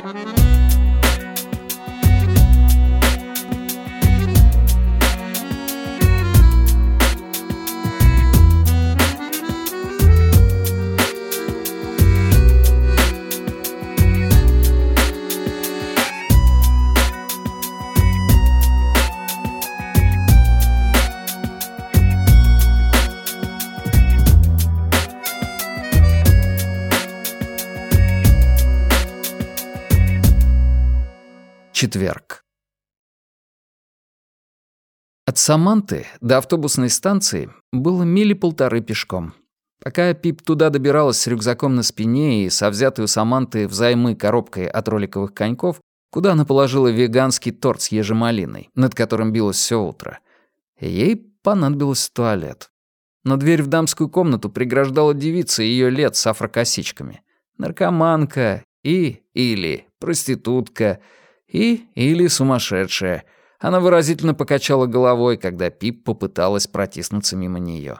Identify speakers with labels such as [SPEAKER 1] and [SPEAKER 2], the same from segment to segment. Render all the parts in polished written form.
[SPEAKER 1] Четверг. От Саманты до автобусной станции было 1,5 мили пешком. Пока Пип туда добиралась с рюкзаком на спине и со взятой у Саманты взаймы коробкой от роликовых коньков, куда она положила веганский торт с ежемалиной, над которым билось все утро, ей понадобился туалет. Но дверь в дамскую комнату преграждала девица ее лет с афрокосичками. Наркоманка или проститутка или сумасшедшая. Она выразительно покачала головой, когда Пип попыталась протиснуться мимо нее.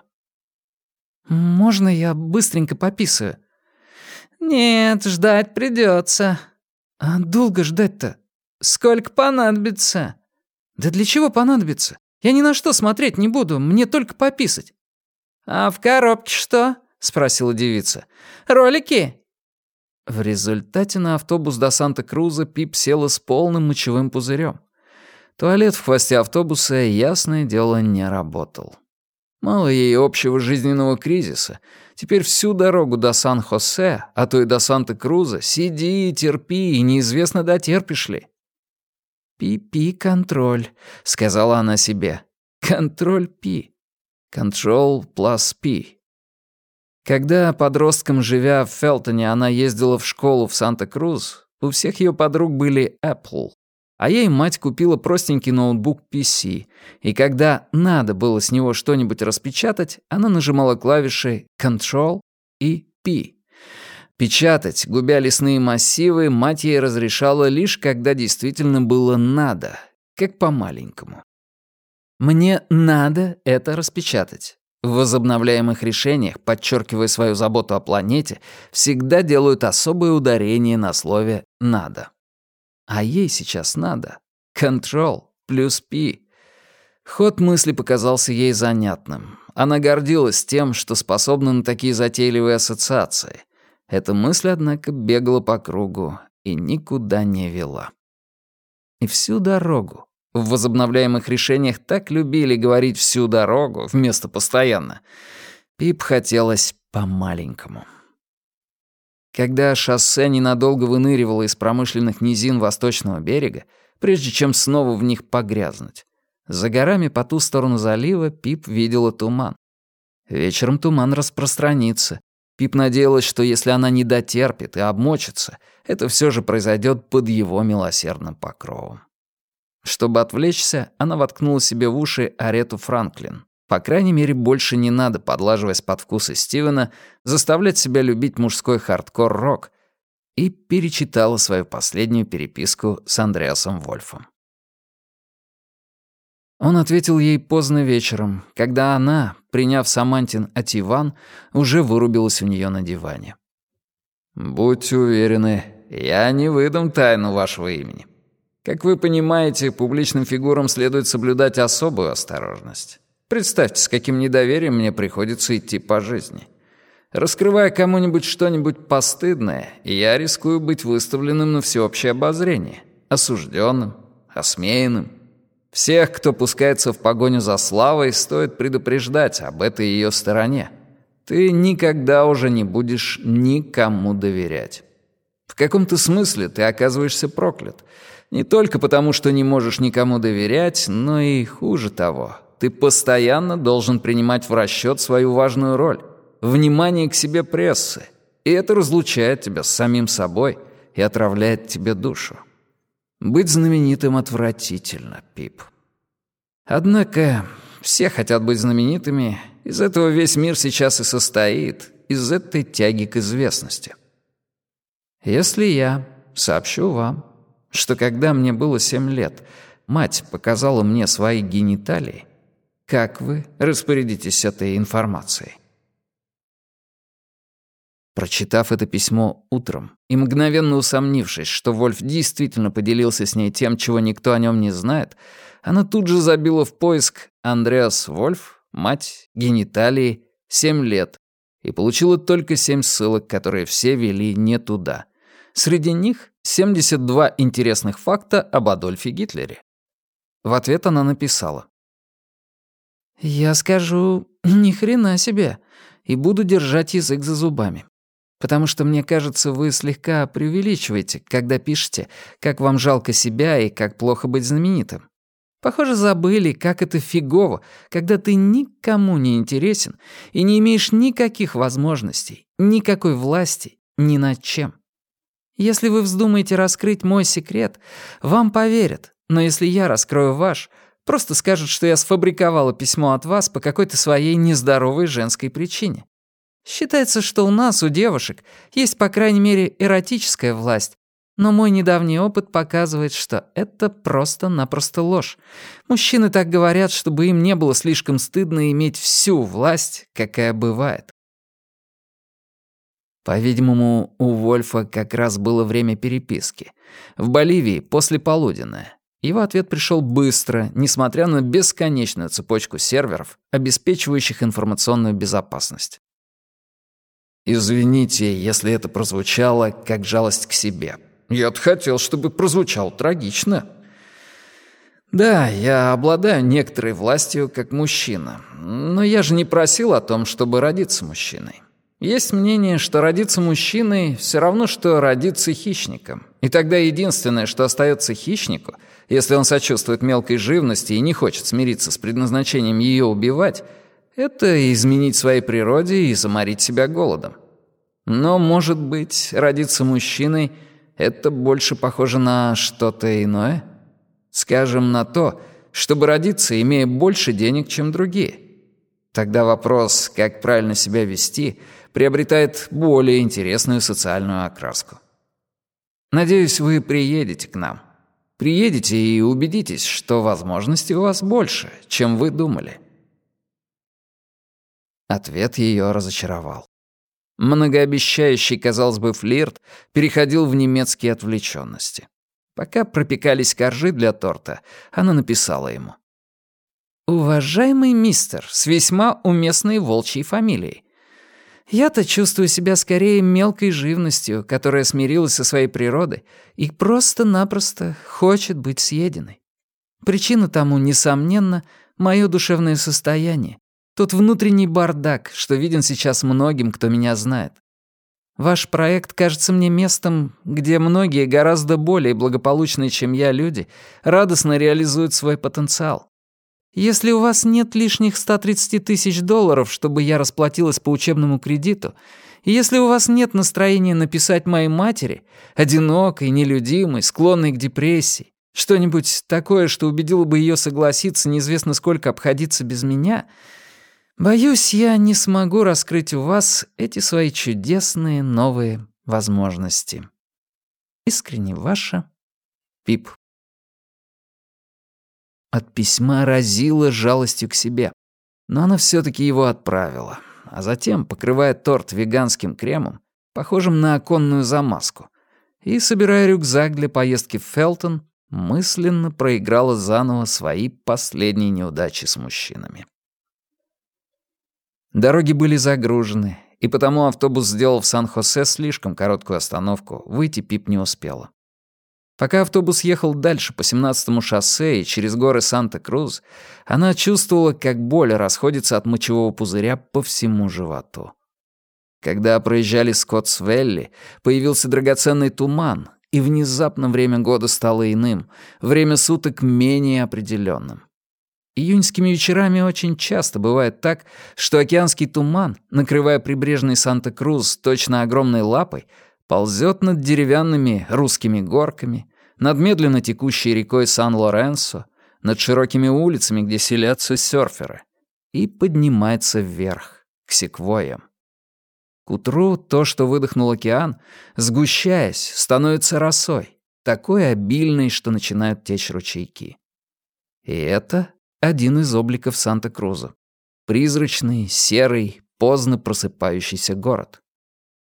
[SPEAKER 1] «Можно я быстренько пописаю?»
[SPEAKER 2] «Нет, ждать придется.
[SPEAKER 1] «А долго ждать-то?»
[SPEAKER 2] Сколько понадобится?»
[SPEAKER 1] «Да для чего понадобится? Я ни на что смотреть не буду, мне только пописать».
[SPEAKER 2] «А в коробке что?» — спросила девица. «Ролики?»
[SPEAKER 1] В результате на автобус до Санта-Круза Пип села с полным мочевым пузырем. Туалет в хвосте автобуса, ясное дело, не работал. Мало ей общего жизненного кризиса. Теперь всю дорогу до Сан-Хосе, а то и до Санта-Круза, сиди и терпи, и неизвестно, дотерпишь ли. «Пи-пи-контроль», — сказала она себе. «Контроль-пи. Control plus P». Когда подростком, живя в Фелтоне, она ездила в школу в Санта-Крус, у всех ее подруг были Apple, а ей мать купила простенький ноутбук PC, и когда надо было с него что-нибудь распечатать, она нажимала клавиши Control и P. Печатать, губя лесные массивы, мать ей разрешала лишь когда действительно было надо, как по-маленькому. «Мне надо это распечатать». В возобновляемых решениях, подчеркивая свою заботу о планете, всегда делают особое ударение на слове «надо». А ей сейчас надо. Control плюс P. Ход мысли показался ей занятным. Она гордилась тем, что способна на такие затейливые ассоциации. Эта мысль, однако, бегала по кругу и никуда не вела. И всю дорогу. В возобновляемых решениях так любили говорить «всю дорогу» вместо «постоянно». Пип хотелось по-маленькому. Когда шоссе ненадолго выныривало из промышленных низин восточного берега, прежде чем снова в них погрязнуть, за горами по ту сторону залива Пип видела туман. Вечером туман распространится. Пип надеялась, что если она не дотерпит и обмочится, это все же произойдет под его милосердным покровом. Чтобы отвлечься, она воткнула себе в уши Арету Франклин. По крайней мере, больше не надо, подлаживаясь под вкусы Стивена, заставлять себя любить мужской хардкор-рок, и перечитала свою последнюю переписку с Андреасом Вольфом. Он ответил ей поздно вечером, когда она, приняв Самантин ативан, уже вырубилась у нее на диване. «Будьте уверены, я не выдам тайну вашего имени. Как вы понимаете, публичным фигурам следует соблюдать особую осторожность. Представьте, с каким недоверием мне приходится идти по жизни. Раскрывая кому-нибудь что-нибудь постыдное, я рискую быть выставленным на всеобщее обозрение, осужденным, осмеянным. Всех, кто пускается в погоню за славой, стоит предупреждать об этой ее стороне. Ты никогда уже не будешь никому доверять. В каком-то смысле ты оказываешься проклят. Не только потому, что не можешь никому доверять, но и хуже того. Ты постоянно должен принимать в расчет свою важную роль — внимание к себе прессы. И это разлучает тебя с самим собой и отравляет тебе душу. Быть знаменитым отвратительно, Пип. Однако все хотят быть знаменитыми. Из этого весь мир сейчас и состоит, из этой тяги к известности. Если я сообщу вам, что когда мне было 7 лет, мать показала мне свои гениталии, как вы распорядитесь этой информацией? Прочитав это письмо утром и мгновенно усомнившись, что Вольф действительно поделился с ней тем, чего никто о нем не знает, она тут же забила в поиск «Андреас Вольф, мать, гениталии, 7 лет» и получила только 7 ссылок, которые все вели не туда. Среди них 72 интересных факта об Адольфе Гитлере. В ответ она написала: «Я скажу, ни хрена себе, и буду держать язык за зубами. Потому что, мне кажется, вы слегка преувеличиваете, когда пишете, как вам жалко себя и как плохо быть знаменитым. Похоже, забыли, как это фигово, когда ты никому не интересен и не имеешь никаких возможностей, никакой власти ни над чем. Если вы вздумаете раскрыть мой секрет, вам поверят, но если я раскрою ваш, просто скажут, что я сфабриковала письмо от вас по какой-то своей нездоровой женской причине. Считается, что у нас, у девушек, есть, по крайней мере, эротическая власть, но мой недавний опыт показывает, что это просто-напросто ложь. Мужчины так говорят, чтобы им не было слишком стыдно иметь всю власть, какая бывает». По-видимому, у Вольфа как раз было время переписки. В Боливии послеполуденное. Его ответ пришел быстро, несмотря на бесконечную цепочку серверов, обеспечивающих информационную безопасность. «Извините, если это прозвучало как жалость к себе. Я-то хотел, чтобы прозвучало трагично. Да, я обладаю некоторой властью как мужчина, но я же не просил о том, чтобы родиться мужчиной. Есть мнение, что родиться мужчиной все равно, что родиться хищником. И тогда единственное, что остается хищнику, если он сочувствует мелкой живности и не хочет смириться с предназначением ее убивать, это изменить своей природе и заморить себя голодом. Но, может быть, родиться мужчиной — это больше похоже на что-то иное? Скажем, на то, чтобы родиться, имея больше денег, чем другие. Тогда вопрос, как правильно себя вести, приобретает более интересную социальную окраску. Надеюсь, вы приедете к нам. Приедете и убедитесь, что возможностей у вас больше, чем вы думали». Ответ ее разочаровал. Многообещающий, казалось бы, флирт переходил в немецкие отвлеченности. Пока пропекались коржи для торта, она написала ему: «Уважаемый мистер с весьма уместной волчьей фамилией, я-то чувствую себя скорее мелкой живностью, которая смирилась со своей природой и просто-напросто хочет быть съеденной. Причина тому, несомненно, мое душевное состояние, тот внутренний бардак, что виден сейчас многим, кто меня знает. Ваш проект кажется мне местом, где многие гораздо более благополучные, чем я, люди, радостно реализуют свой потенциал. Если у вас нет лишних 130 тысяч долларов, чтобы я расплатилась по учебному кредиту, и если у вас нет настроения написать моей матери, одинокой, нелюдимой, склонной к депрессии, что-нибудь такое, что убедило бы ее согласиться неизвестно сколько обходиться без меня, боюсь, я не смогу раскрыть у вас эти свои чудесные новые возможности. Искренне ваша, Пип». От письма разило жалостью к себе, но она все-таки его отправила, а затем, покрывая торт веганским кремом, похожим на оконную замазку, и, собирая рюкзак для поездки в Фелтон, мысленно проиграла заново свои последние неудачи с мужчинами. Дороги были загружены, и потому автобус сделал в Сан-Хосе слишком короткую остановку, выйти Пип не успела. Пока автобус ехал дальше по 17-му шоссе и через горы Санта-Крус, она чувствовала, как боль расходится от мочевого пузыря по всему животу. Когда проезжали Скоттс-Вэлли, появился драгоценный туман, и внезапно время года стало иным, время суток менее определенным. Июньскими вечерами очень часто бывает так, что океанский туман, накрывая прибрежный Санта-Крус точно огромной лапой, ползет над деревянными русскими горками, над медленно текущей рекой Сан-Лоренсо, над широкими улицами, где селятся серферы, и поднимается вверх, к секвойям. К утру то, что выдохнул океан, сгущаясь, становится росой, такой обильной, что начинают течь ручейки. И это один из обликов Санта-Круза. Призрачный, серый, поздно просыпающийся город.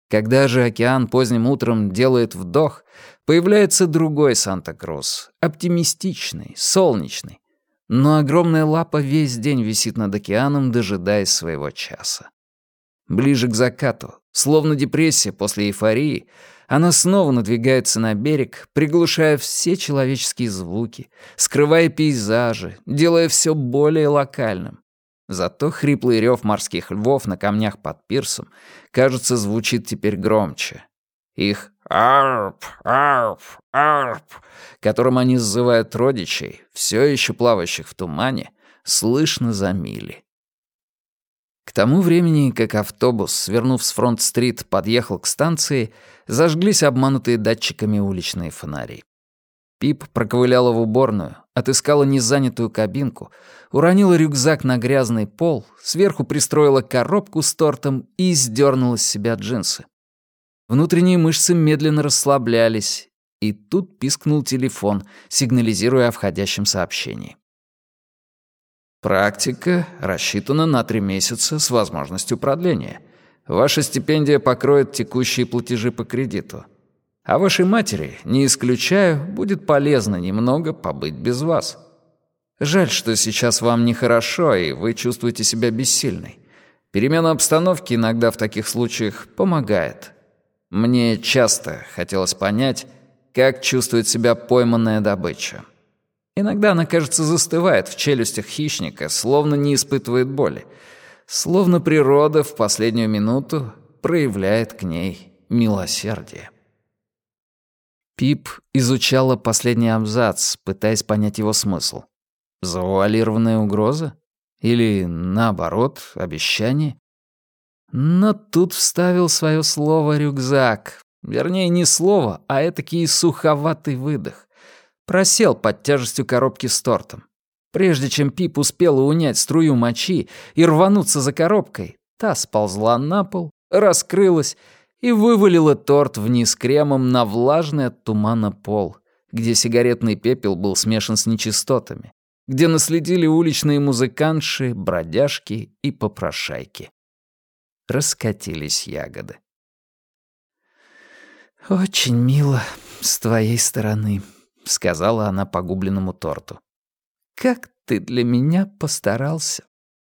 [SPEAKER 1] Когда же океан поздним утром делает вдох, появляется другой Санта-Крус, оптимистичный, солнечный. Но огромная лапа весь день висит над океаном, дожидаясь своего часа. Ближе к закату, словно депрессия после эйфории, она снова надвигается на берег, приглушая все человеческие звуки, скрывая пейзажи, делая все более локальным. Зато хриплый рев морских львов на камнях под пирсом, кажется, звучит теперь громче. Их «арп, арп, арп», которым они сзывают родичей, все еще плавающих в тумане, слышно за мили. К тому времени, как автобус, свернув с Фронт-стрит, подъехал к станции, зажглись обманутые датчиками уличные фонари. Пип проковыляла в уборную, отыскала незанятую кабинку, уронила рюкзак на грязный пол, сверху пристроила коробку с тортом и сдернула с себя джинсы. Внутренние мышцы медленно расслаблялись, и тут пискнул телефон, сигнализируя о входящем сообщении. Практика рассчитана на 3 месяца с возможностью продления. Ваша стипендия покроет текущие платежи по кредиту. А вашей матери, не исключаю, будет полезно немного побыть без вас. Жаль, что сейчас вам нехорошо, и вы чувствуете себя бессильной. Перемена обстановки иногда в таких случаях помогает. Мне часто хотелось понять, как чувствует себя пойманная добыча. Иногда она, кажется, застывает в челюстях хищника, словно не испытывает боли. Словно природа в последнюю минуту проявляет к ней милосердие. Пип изучала последний абзац, пытаясь понять его смысл. Завуалированная угроза? Или, наоборот, обещание? Но тут вставил свое слово «рюкзак». Вернее, не слово, а этакий суховатый выдох. Просел под тяжестью коробки с тортом. Прежде чем Пип успела унять струю мочи и рвануться за коробкой, та сползла на пол, раскрылась и вывалила торт вниз кремом на влажный от тумана пол, где сигаретный пепел был смешан с нечистотами, где наследили уличные музыкантши, бродяжки и попрошайки. Раскатились ягоды. «Очень мило с твоей стороны», — сказала она погубленному торту. «Как ты для меня постарался».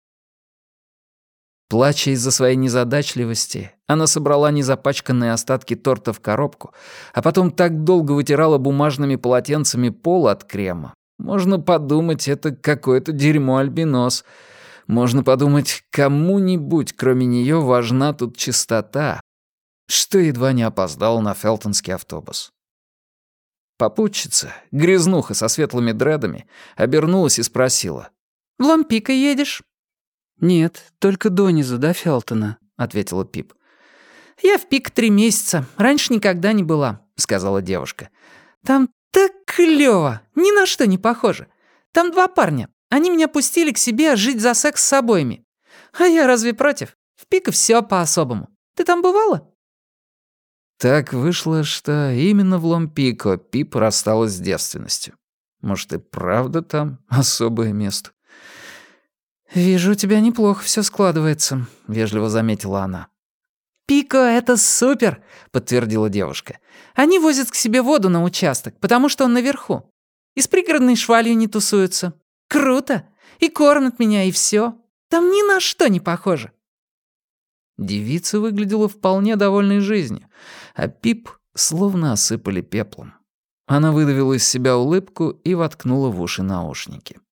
[SPEAKER 1] Плача из-за своей незадачливости, она собрала незапачканные остатки торта в коробку, а потом так долго вытирала бумажными полотенцами пол от крема. Можно подумать, это какое-то дерьмо-альбинос. Можно подумать, кому-нибудь, кроме нее, важна тут чистота, что едва не опоздала на фелтонский автобус. Попутчица, грязнуха со светлыми дредами, обернулась и спросила. «В Лампико едешь?» «Нет, только донизу, до Фелтона», — ответила Пип. «Я в Пик 3 месяца, раньше никогда не была», — сказала девушка. «Там так клёво, ни на что не похоже. Там 2 парня, они меня пустили к себе жить за секс с обоими. А я разве против? В Пико всё по-особому. Ты там бывала?» Так вышло, что именно в Ломпико Пип рассталась с девственностью. Может, и правда там особое место? «Вижу, у тебя неплохо все складывается», — вежливо заметила она. «Пико — это супер», — подтвердила девушка. «Они возят к себе воду на участок, потому что он наверху. И с пригородной швалью не тусуются. Круто! И кормят меня, и все. Там ни на что не похоже». Девица выглядела вполне довольной жизнью, а Пип словно осыпали пеплом. Она выдавила из себя улыбку и воткнула в уши наушники.